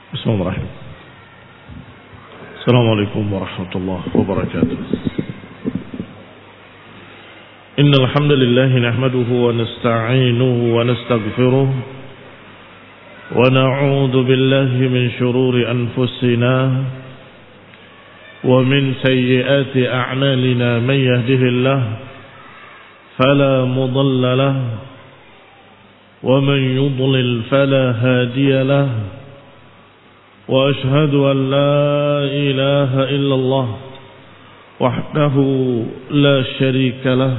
Bismillahirrahmanirrahim. Assalamualaikum warahmatullahi wabarakatuh. Innal hamdalillah nahmaduhu wa nasta'inuhu wa nastaghfiruh wa na'udzu billahi min shururi anfusina wa min sayyiati a'malina may yahdihillahu fala mudilla lahu wa man yudlil fala hadiya lahu. وأشهد أن لا إله إلا الله وحده لا شريك له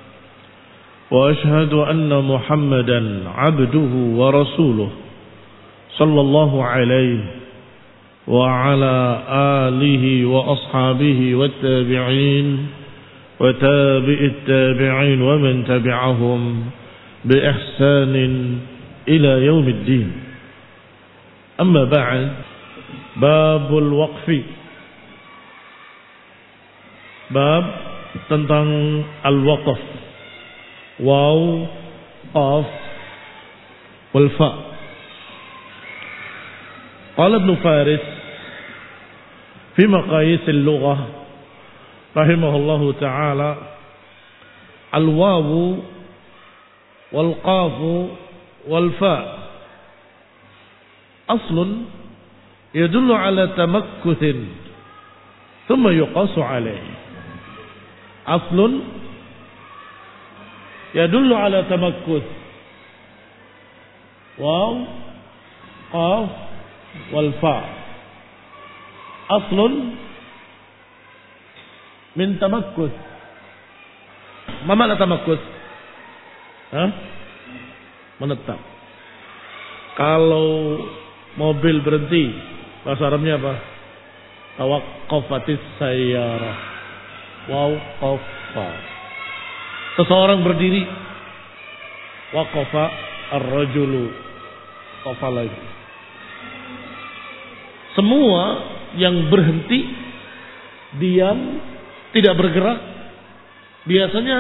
وأشهد أن محمدا عبده ورسوله صلى الله عليه وعلى آله وأصحابه والتابعين وتابع التابعين ومن تبعهم بإحسان إلى يوم الدين. أما بعد Babul waqfi, bab tentang al-waqf, waw, qaf, wal fa. Qala Ibn Faris fi maqayis al-lughah rahimahullahu ta'ala, al-wawu wal qafu wal fa aslun يدل على تمكث ثم يقاس عليه. أصل يدل على تمكث، واو قاف والفاء أصل من تمكث. ما معنى تمكث؟ Menetap. Kalau mobil berhenti, bahasa Arabnya apa? Tawaqqafatis sayyarah. Waqafa. Seseorang berdiri. Waqafa ar-rajulu. Qafa lagi. Semua yang berhenti, diam, tidak bergerak, biasanya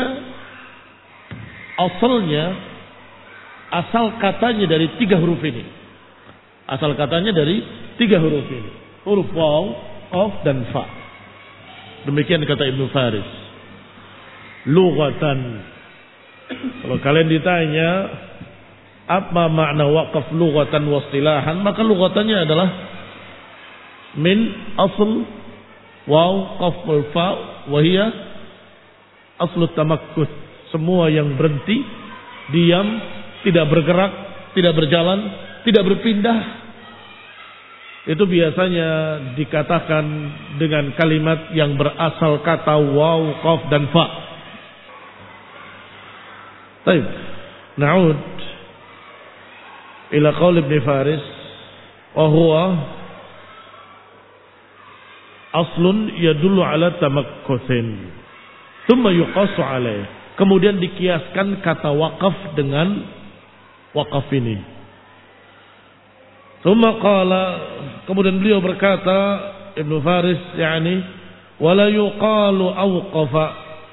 asal katanya dari 3 huruf ini. Asal katanya dari 3 huruf ini. Huruf waw, qaf dan fa. Demikian kata Ibn Faris. Lughatan. Kalau kalian ditanya apa makna waqaf lughatan wa istilahan, maka lughatannya adalah min asl waw qaf wal fa wa hiya aslu tamakkuth. Semua yang berhenti, diam, tidak bergerak, tidak berjalan, tidak berpindah, itu biasanya dikatakan dengan kalimat yang berasal kata waw, qaf dan fa. Baik, na'ud ila qaul Ibn Faris wa huwa aslun yadullu ala tamakkuthin thumma yuqasu alaih. Kemudian dikiaskan kata waqaf dengan waqaf ini. Tsumma qala, kemudian beliau berkata, Ibn Faris yakni wala yuqalu awqafa,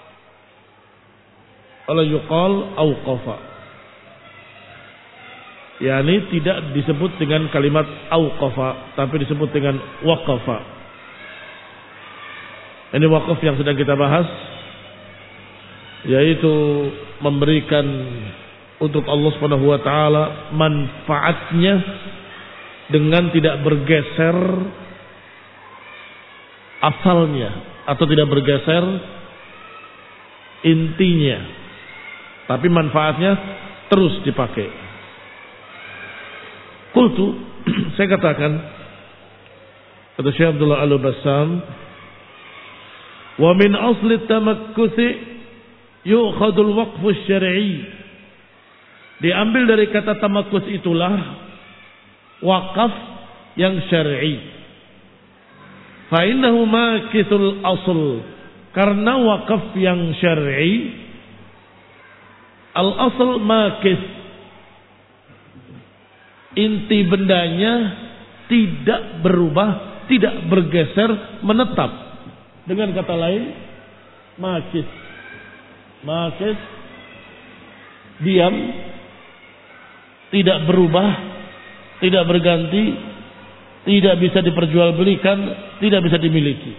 wala yuqal awqafa, yakni tidak disebut dengan kalimat awqafa, tapi disebut dengan waqafa. Ini waqaf yang sedang kita bahas, yaitu memberikan untuk Allah Subhanahu wa taala manfaatnya dengan tidak bergeser asalnya atau tidak bergeser intinya, tapi manfaatnya terus dipakai. Qultu, saya katakan, kata Syekh Abdullah Al-Bassam, wa min asli tamakkuthi yu'khadul waqfu syar'i. Diambil dari kata tamakkus itulah wakaf yang syar'i. Fa innahu makithul asl, karena wakaf yang syar'i al asl makith, inti bendanya tidak berubah, tidak bergeser, menetap. Dengan kata lain, makith, diam, tidak berubah, tidak berganti, tidak bisa diperjualbelikan, tidak bisa dimiliki.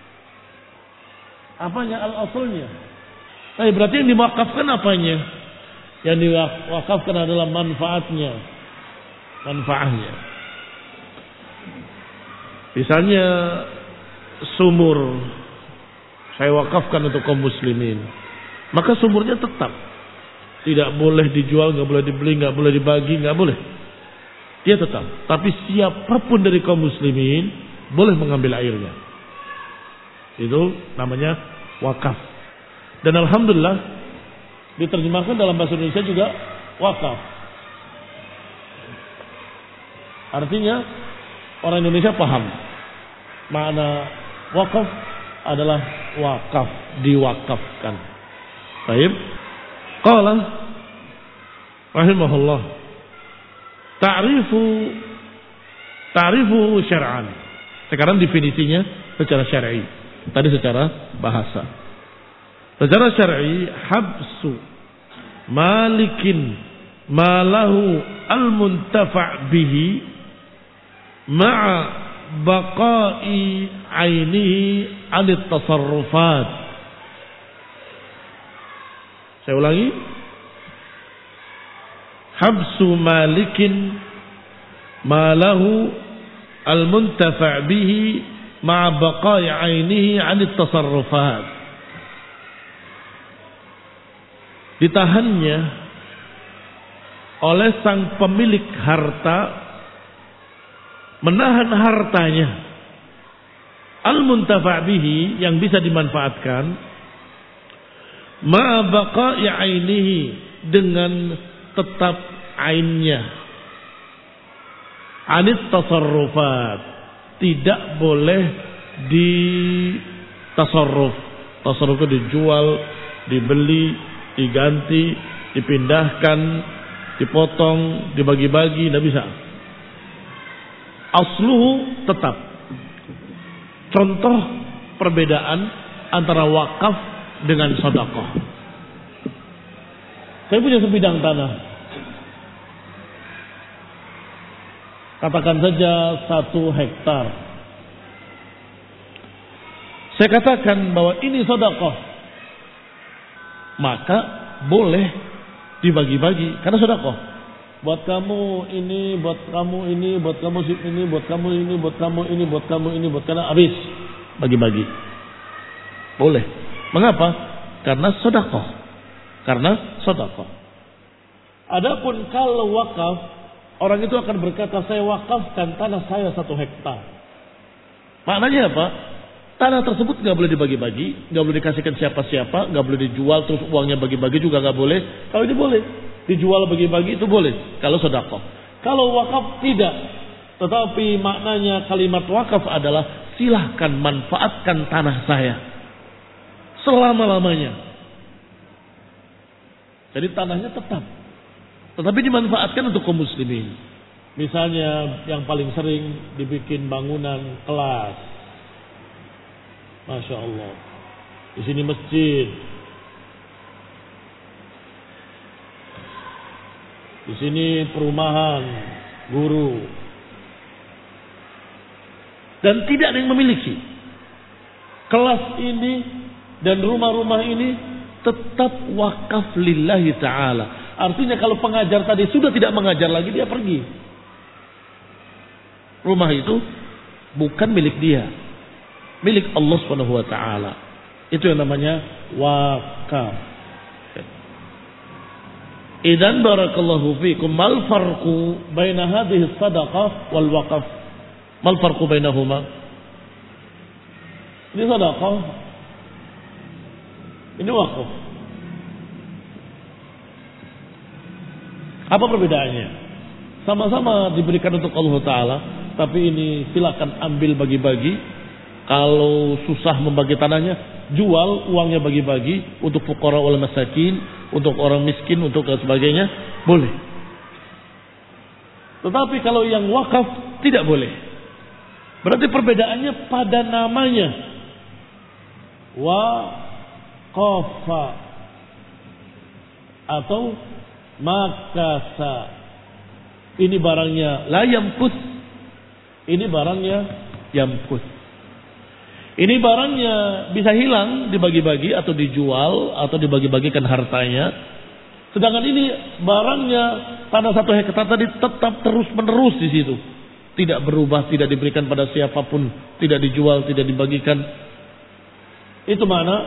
Apanya al-aslnya? Nah, berarti yang diwakafkan apanya? Yang diwakafkan adalah manfaatnya. Manfaatnya. Misalnya sumur saya wakafkan untuk kaum muslimin. Maka sumurnya tetap. Tidak boleh dijual, nggak boleh dibeli, nggak boleh dibagi, nggak boleh. Dia tetap. Tapi siapapun dari kaum muslimin boleh mengambil airnya. Itu namanya wakaf. Dan alhamdulillah diterjemahkan dalam bahasa Indonesia juga wakaf. Artinya orang Indonesia paham makna wakaf adalah wakaf, diwakafkan. Baik. Qala rahimahullah ta'rifu syar'an. Sekarang definisinya secara syar'i. Tadi secara bahasa. Secara syar'i, habsu malikin malahu al-muntafa' bihi ma'a baqa'i ainihi anit tasarrufat. Saya ulangi. Habsu malikin malahu al-muntafa' bihi ma'a baqa'i ainihi anit tasarrufat. Ditahannya oleh sang pemilik harta, menahan hartanya al-muntafa' bihi yang bisa dimanfaatkan ma'a baqa'i ainihi dengan tetap ainnya anit tasarrufat, tidak boleh ditasarruf. Tasarrufnya dijual, dibeli, diganti, dipindahkan, dipotong, dibagi-bagi, tidak bisa. Asluhu tetap. Contoh perbedaan antara wakaf dengan sedekah. Saya punya sebidang tanah. Katakan saja 1 hektar. Saya katakan bahwa ini sedekah. Maka boleh dibagi-bagi karena sedekah. Buat kamu ini, buat kamu ini, buat kamu ini, buat kamu ini, buat kamu ini, buat kamu ini, buat kamu habis. Bagi-bagi. Boleh. Mengapa? Karena sedekah. Karena sedekah. Adapun kalau wakaf, orang itu akan berkata, saya wakafkan tanah saya 1 hektar. Maknanya apa? Tanah tersebut nggak boleh dibagi-bagi, nggak boleh dikasihkan siapa-siapa, nggak boleh dijual terus uangnya bagi-bagi juga nggak boleh. Kalau ini boleh, dijual bagi-bagi itu boleh. Kalau sedekah, kalau wakaf tidak. Tetapi maknanya kalimat wakaf adalah silahkan manfaatkan tanah saya selama-lamanya. Jadi tanahnya tetap, tetapi dimanfaatkan untuk kaum muslimin. Misalnya yang paling sering dibikin bangunan kelas. Masya Allah. Di sini masjid. Di sini perumahan, guru. Dan tidak ada yang memiliki. Kelas ini dan rumah-rumah ini tetap wakaf lillahi ta'ala. Artinya kalau pengajar tadi sudah tidak mengajar lagi, dia pergi. Rumah itu bukan milik dia. Milik Allah Subhanahu wa taala. Itu yang namanya wakaf. Idzan barakallahu fikum, mal farqu baina hadhihi sadaqah wal waqaf? Mal farqu bainahuma? Ini sedekah, ini wakaf. Apa perbedaannya? Sama-sama diberikan untuk Allah Ta'ala, tapi ini silakan ambil bagi-bagi. Kalau susah membagi tanahnya, jual, uangnya bagi-bagi untuk fuqara wal masakin, untuk orang miskin, untuk sebagainya, boleh. Tetapi kalau yang wakaf tidak boleh. Berarti perbedaannya pada namanya. Waqafa atau makasa. Ini barangnya la yamkus, Ini barangnya yamkus. Ini barangnya bisa hilang, dibagi-bagi atau dijual atau dibagi-bagikan hartanya. Sedangkan ini barangnya tanah 1 hektar tadi tetap terus-menerus di situ. Tidak berubah, tidak diberikan pada siapapun, tidak dijual, tidak dibagikan. Itu mana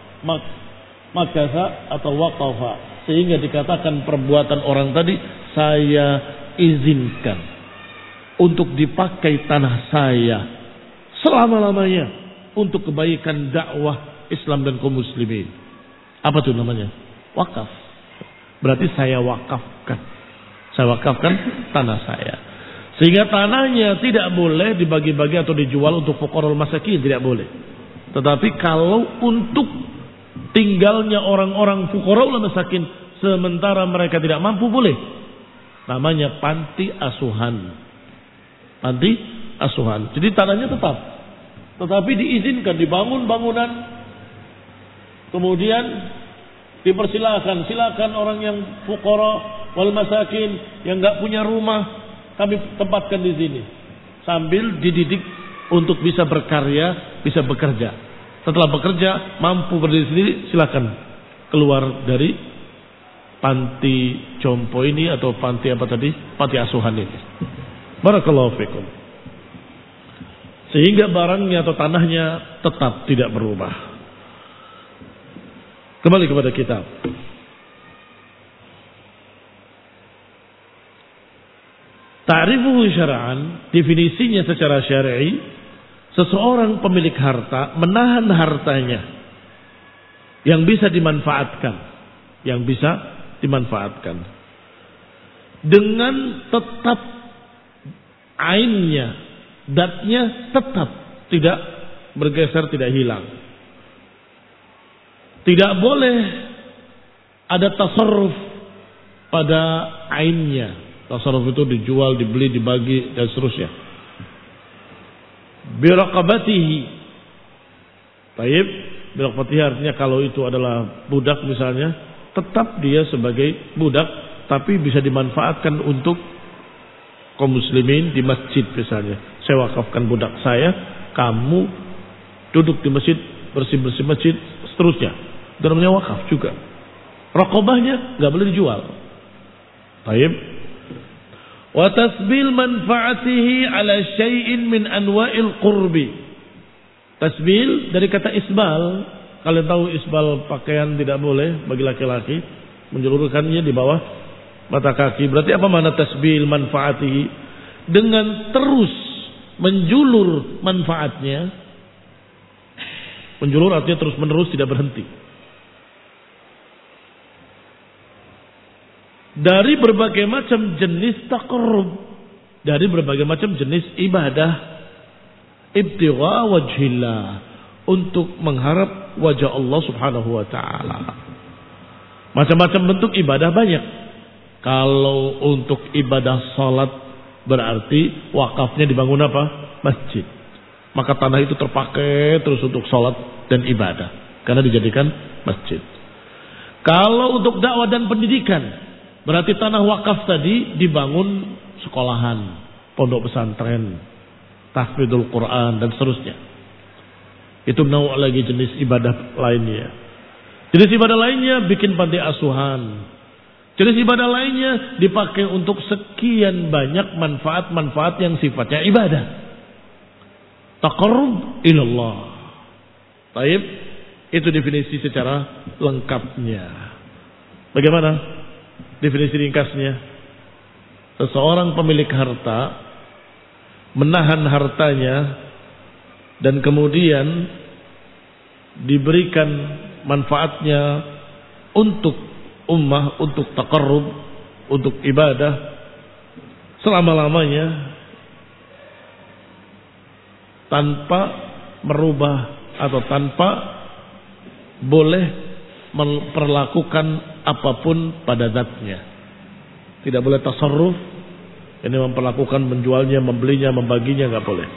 makasa atau waqafa. Sehingga dikatakan perbuatan orang tadi, saya izinkan untuk dipakai tanah saya selama-lamanya untuk kebaikan dakwah Islam dan kaum muslimin. Apa itu namanya? Wakaf. Berarti saya wakafkan. Saya wakafkan tanah saya. Sehingga tanahnya tidak boleh dibagi-bagi atau dijual untuk fuqarul masakin, tidak boleh. Tetapi kalau untuk tinggalnya orang-orang fuqarul masakin sementara mereka tidak mampu, boleh. Namanya panti asuhan. Panti asuhan. Jadi tanahnya tetap. Tetapi diizinkan dibangun bangunan. Kemudian silakan orang yang fuqara wal masakin yang enggak punya rumah, kami tempatkan di sini. Sambil dididik untuk bisa berkarya, bisa bekerja. Setelah bekerja, mampu berdiri sendiri, silakan keluar dari panti jompo ini atau panti apa tadi? Panti asuhan ini. Barakallahu fikum. Sehingga barangnya atau tanahnya tetap tidak berubah. Kembali kepada kitab. Ta'rifuhu syara'an, definisinya secara syar'i, seseorang pemilik harta menahan hartanya yang bisa dimanfaatkan, dengan tetap ainnya, datnya tetap tidak bergeser, tidak hilang. Tidak boleh ada tasarruf pada ainnya. Tasarruf itu dijual, dibeli, dibagi dan seterusnya. Biraqabatihi. Baik, biraqabatihi artinya kalau itu adalah budak misalnya, tetap dia sebagai budak tapi bisa dimanfaatkan untuk kaum muslimin di masjid misalnya. Saya wakafkan budak saya, kamu duduk di masjid, bersih-bersih masjid, seterusnya. Itu namanya wakaf juga. Raqabahnya enggak boleh dijual. Baik. Wa tasbil manfaatihi ala syai'in min anwa'il qurbi. Tasbil dari kata isbal. Kalian tahu isbal pakaian tidak boleh bagi laki-laki, menjulurkannya di bawah mata kaki. Berarti apa makna tasbil manfaatihi? Dengan terus menjulur manfaatnya. Menjulur artinya terus menerus, tidak berhenti. Dari berbagai macam jenis taqarrub, dari berbagai macam jenis ibadah, ibtigha wajhillah, untuk mengharap wajah Allah Subhanahu wa taala. Macam-macam bentuk ibadah banyak. Kalau untuk ibadah salat berarti wakafnya dibangun apa? Masjid. Maka tanah itu terpakai terus untuk salat dan ibadah karena dijadikan masjid. Kalau untuk dakwah dan pendidikan, berarti tanah wakaf tadi dibangun sekolahan, pondok pesantren, tahfidzul Quran dan seterusnya. Itu nawa lagi jenis ibadah lainnya. Jenis ibadah lainnya bikin panti asuhan. Jenis ibadah lainnya dipakai untuk sekian banyak manfaat-manfaat yang sifatnya ibadah. Taqarrub ilallah. Baik, itu definisi secara lengkapnya. Bagaimana definisi ringkasnya? Seseorang pemilik harta menahan hartanya dan kemudian diberikan manfaatnya untuk ummah, untuk taqarrub, untuk ibadah selama-lamanya tanpa merubah atau tanpa boleh memperlakukan apapun pada zatnya. Tidak boleh tasarruf, ini memperlakukan menjualnya, membelinya, membaginya, nggak boleh.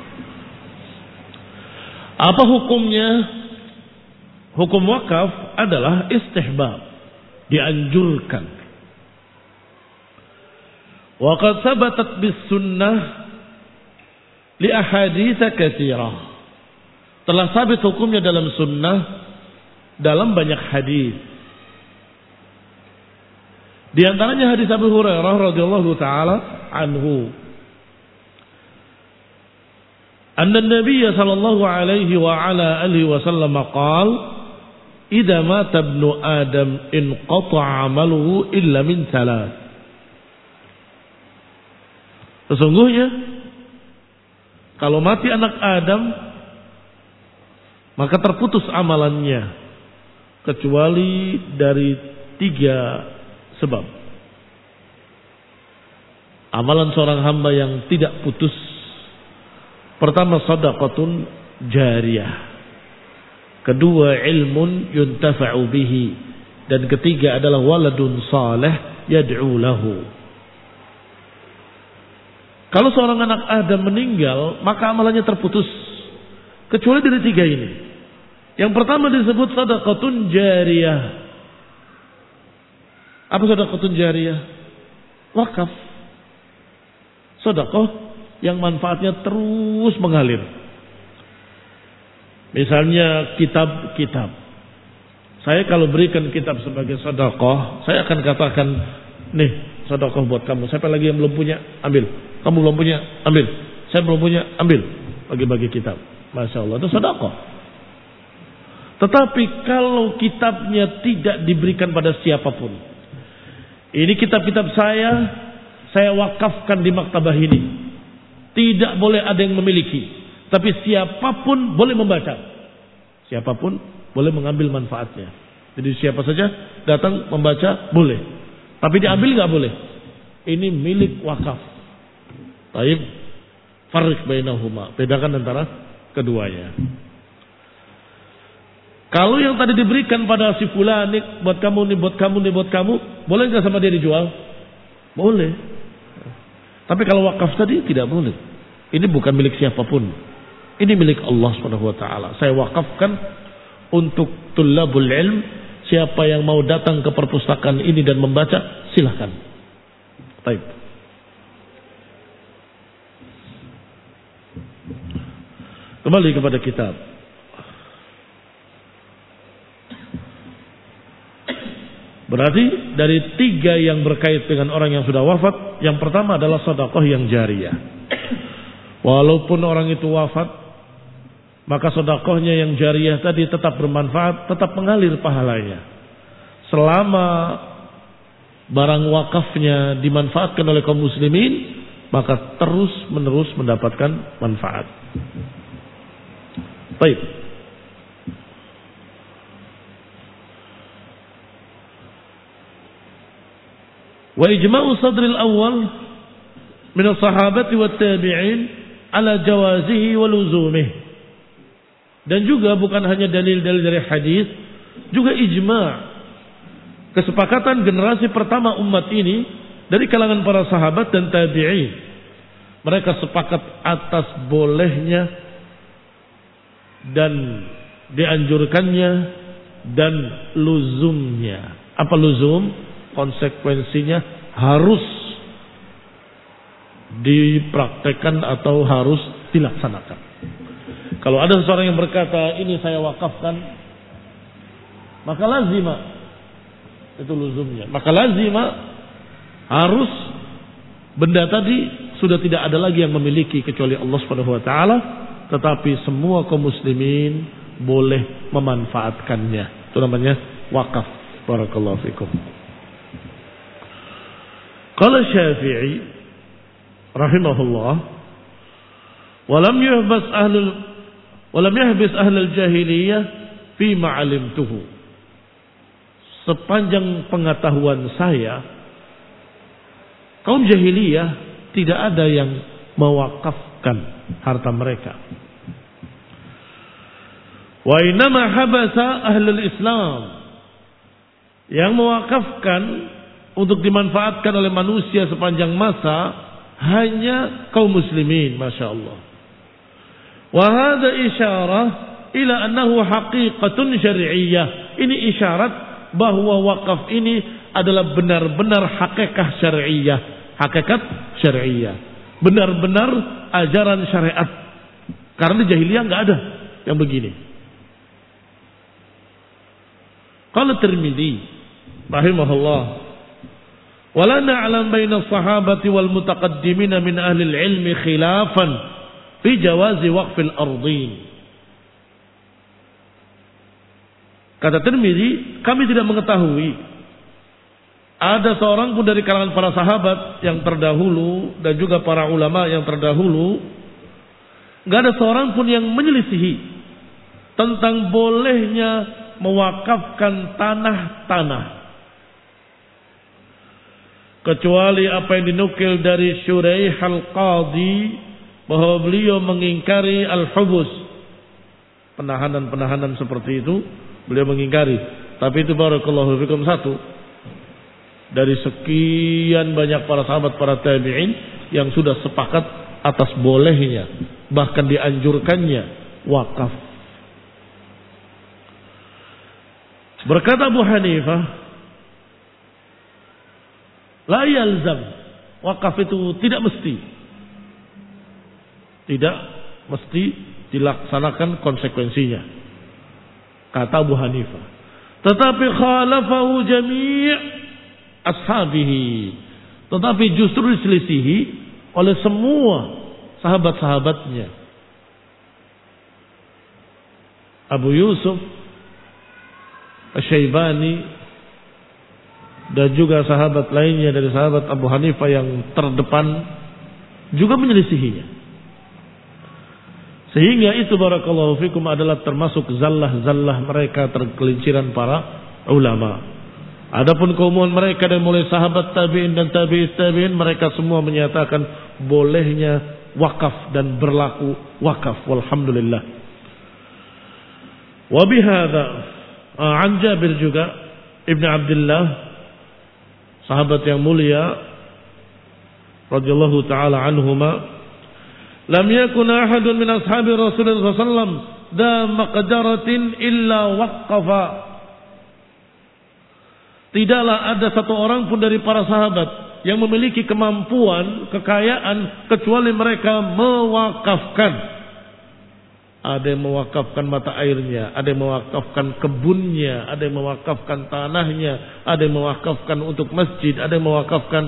Apa hukumnya? Hukum wakaf adalah istihbab, dianjurkan. Wa qad thabatat bis sunnah li ahadits katsirah. Telah sabit hukumnya dalam sunnah dalam banyak hadis. Di antaranya hadis Abu Hurairah radhiyallahu taala anhu. Anna Nabiy sallallahu alaihi wa ala alihi wasallam qala, "Idza mata ibnu Adam inqata'a 'amaluhu illa min thalath." Sesungguhnya kalau mati anak Adam maka terputus amalannya kecuali dari 3 sebab. Amalan seorang hamba yang tidak putus. Pertama, shadaqatun jariyah. Kedua, ilmun yuntafa'u bihi. Dan ketiga adalah waladun salih yad'u lahu. Kalau seorang anak Adam meninggal, maka amalannya terputus. Kecuali dari 3 ini. Yang pertama disebut shadaqatun jariyah. Apa shadaqatun jariyah? Wakaf. Sedekah yang manfaatnya terus mengalir. Misalnya kitab-kitab. Saya kalau berikan kitab sebagai sedekah, saya akan katakan, nih sedekah buat kamu. Siapa lagi yang belum punya? Ambil. Kamu belum punya? Ambil. Saya belum punya? Ambil. Bagi-bagi kitab. Masya Allah, itu sedekah. Tetapi kalau kitabnya tidak diberikan pada siapapun. Ini kitab-kitab saya wakafkan di maktabah ini. Tidak boleh ada yang memiliki. Tapi siapapun boleh membaca. Siapapun boleh mengambil manfaatnya. Jadi siapa saja datang membaca boleh. Tapi diambil nggak boleh. Ini milik wakaf. Taib. Farriq bainahuma. Bedakan antara keduanya. Kalau yang tadi diberikan pada si fulan, nih buat kamu, nih buat kamu, nih buat kamu, boleh nggak sama dia dijual? Boleh. Tapi kalau wakaf tadi tidak boleh. Ini bukan milik siapapun. Ini milik Allah Subhanahu wa taala. Saya wakafkan untuk tullabul ilm. Siapa yang mau datang ke perpustakaan ini dan membaca, silahkan. Baik. Kembali kepada kitab. Berarti dari 3 yang berkait dengan orang yang sudah wafat, yang pertama adalah sedekah yang jariyah. Walaupun orang itu wafat, maka sedekahnya yang jariyah tadi tetap bermanfaat, tetap mengalir pahalanya. Selama barang wakafnya dimanfaatkan oleh kaum muslimin, maka terus menerus mendapatkan manfaat. Baik. Wa ijma'u sadril awal min as-sahabati wat tabi'in ala jawazihi wa luzumih. Dan juga bukan hanya dalil-dalil dari hadis, juga ijma', kesepakatan generasi pertama umat ini dari kalangan para sahabat dan tabi'in. Mereka sepakat atas bolehnya dan dianjurkannya dan luzumnya. Apa luzum? Konsekuensinya harus dipraktekkan atau harus dilaksanakan. Kalau ada seseorang yang berkata, ini saya wakafkan, maka lazima, itu luzumnya, maka lazima harus benda tadi sudah tidak ada lagi yang memiliki kecuali Allah Subhanahu wa taala, tetapi semua kaum muslimin boleh memanfaatkannya. Itu namanya wakaf. Barakallahu fikum. Qala Syafi'i rahimahullah, walam yahbis ahlul jahiliyah fi ma'alimtuhu. Sepanjang pengetahuan saya, kaum jahiliyah tidak ada yang mewakafkan harta mereka. Wa innama habasa ahlul Islam, yang mewakafkan untuk dimanfaatkan oleh manusia sepanjang masa hanya kaum muslimin, masya Allah. Wa hadha isyarah ila annahu haqiqatun syar'iyyah. Ini isyarat bahwa wakaf ini adalah benar-benar hakikat syar'iyyah, hakikat syar'iyyah. benar-benar ajaran syariat. Karena di jahiliyah nggak ada yang begini. Qala Tirmidzi rahimahullah, wala na'lam baina as-sahabati wal mutaqaddimin min ahli al-ilmi khilafan fi jawazi waqfil ardin. Kata Tirmidzi, kami tidak mengetahui ada seorang pun dari kalangan para sahabat yang terdahulu dan juga para ulama yang terdahulu, nggak ada seorang pun yang menyelisihi tentang bolehnya mewakafkan tanah-tanah, kecuali apa yang dinukil dari Syuraih al-Qadhi bahwa beliau mengingkari al-hubus, penahanan-penahanan seperti itu beliau mengingkari. Tapi itu barakallahu fikum satu dari sekian banyak para sahabat, para tabi'in yang sudah sepakat atas bolehnya, bahkan dianjurkannya wakaf. Berkata Abu Hanifah, la yalzam, wakaf itu tidak mesti dilaksanakan konsekuensinya, kata Abu Hanifah. Tetapi khalafahu jami' ashabihi, tetapi justru diselisihi oleh semua sahabat-sahabatnya. Abu Yusuf Asy-Syaibani dan juga sahabat lainnya dari sahabat Abu Hanifah yang terdepan juga menyelisihinya. Sehingga itu barakallahu fikum adalah termasuk zallah-zallah mereka, tergelinciran para ulama. Adapun keumuman mereka dan mulai sahabat tabi'in dan tabi'it tabi'in, mereka semua menyatakan bolehnya wakaf dan berlaku wakaf. Walhamdulillah. Wa bihadza an Jabir juga Ibn Abdullah, sahabat yang mulia radhiyallahu taala anhuma, lam yakun ahadun min ashabi Rasulullah sallallahu alaihi wasallam da maqdaratin illa waqafa. Tidaklah ada satu orang pun dari para sahabat yang memiliki kemampuan, kekayaan, kecuali mereka mewakafkan. Ada yang mewakafkan mata airnya, ada yang mewakafkan kebunnya, ada yang mewakafkan tanahnya, ada yang mewakafkan untuk masjid, ada yang mewakafkan.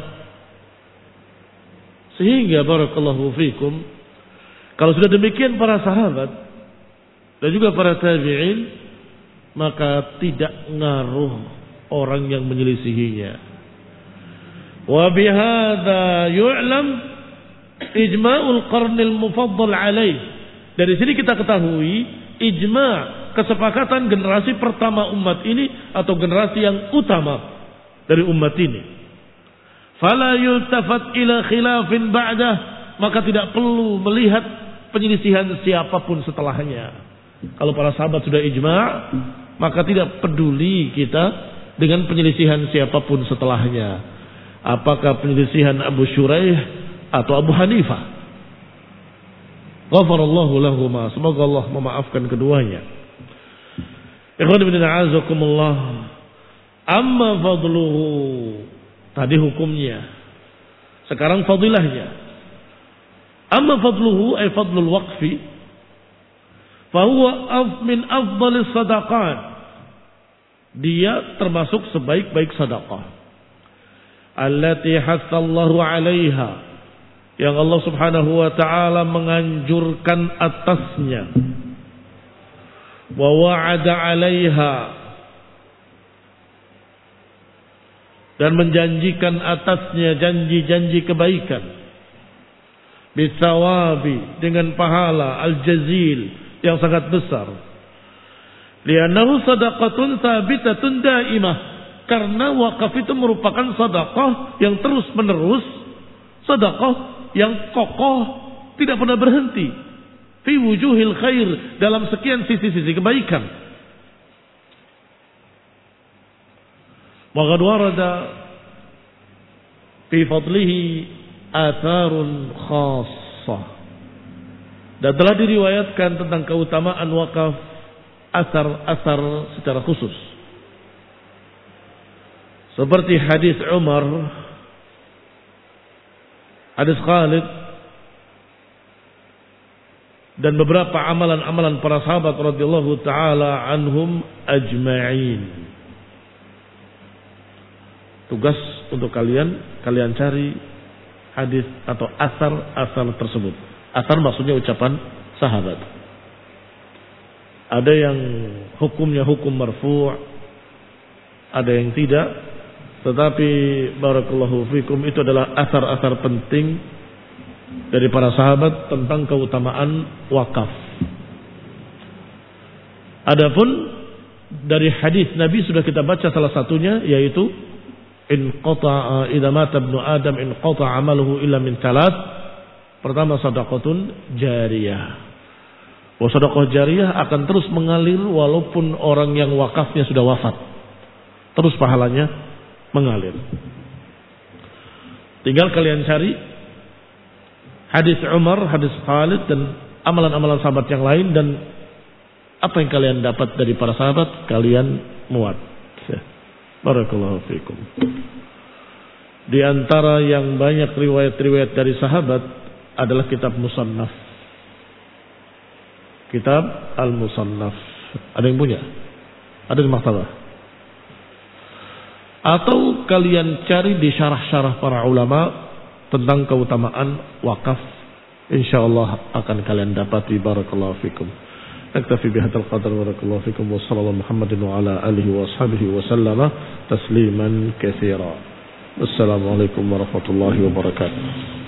Sehingga barakallahu fikum, kalau sudah demikian para sahabat dan juga para tabi'in, maka tidak ngaruh orang yang menyelisihinya. Wa bihadza yu'lam ijma'ul qarnil mufaddal alaih. Dari sini kita ketahui ijma', kesepakatan generasi pertama umat ini atau generasi yang utama dari umat ini. Fala yultafat ila khilafin ba'dah, maka tidak perlu melihat penyelisihan siapapun setelahnya. Kalau para sahabat sudah ijma', maka tidak peduli kita dengan penyelisihan siapapun setelahnya. Apakah penyelisihan Abu Syuraih atau Abu Hanifah? Ghafarallahu lahuma, semoga Allah memaafkan keduanya. Ikhwan bin a'azakumullah. Amma fadluhu, tadi hukumnya, sekarang fadilahnya. Amma fadluhu ay fadlul waqfi, fahuwa min afdalis sadaqat. Dia termasuk sebaik-baik sedekah. Allati hasallahu 'alaiha, yang Allah Subhanahu wa taala menganjurkan atasnya. Wa wa'ada 'alaiha, dan menjanjikan atasnya janji-janji kebaikan. Bisawabi, dengan pahala al-jazil yang sangat besar. Li'annahu sadaqatun thabitatun daimah, karena wakaf itu merupakan sedekah yang terus menerus, sedekah yang kokoh, tidak pernah berhenti. Fi wujuhil khair, dalam sekian sisi-sisi kebaikan. Wa qad warada fi fadlihi atharun khassah. Dan telah diriwayatkan tentang keutamaan wakaf asar-asar secara khusus. Seperti hadis Umar, hadis Khalid dan beberapa amalan-amalan para sahabat radhiyallahu taala anhum ajma'in. Tugas untuk kalian cari hadis atau asar tersebut. Asar maksudnya ucapan sahabat. Ada yang hukumnya hukum marfu', ada yang tidak. Tetapi barakallahu fikum itu adalah asar-asar penting dari para sahabat tentang keutamaan wakaf. Adapun dari hadis Nabi sudah kita baca salah satunya, yaitu in qata'a idza mata ibnu adam in qata'a amaluhu illa min thalath. Pertama, sadaqatun jariyah. Bahwa sedekah jariyah akan terus mengalir walaupun orang yang wakafnya sudah wafat. Terus pahalanya mengalir. Tinggal kalian cari hadis Umar, hadis Khalid dan amalan-amalan sahabat yang lain, dan apa yang kalian dapat dari para sahabat kalian muat. Barakallahu fikum. Di antara yang banyak riwayat-riwayat dari sahabat adalah kitab Musannaf. Kitab Al-Musannaf. Ada yang punya? Ada di maktabah? Atau kalian cari di syarah-syarah para ulama tentang keutamaan wakaf. InsyaAllah akan kalian dapati. Barakallahu fikum. Naktafi bihadzal qadar. Barakallahu fikum. Wa sallallahu Muhammadin wa ala alihi wa ashabihi wa sallama tasliman katsira. Wassalamualaikum warahmatullahi wabarakatuh.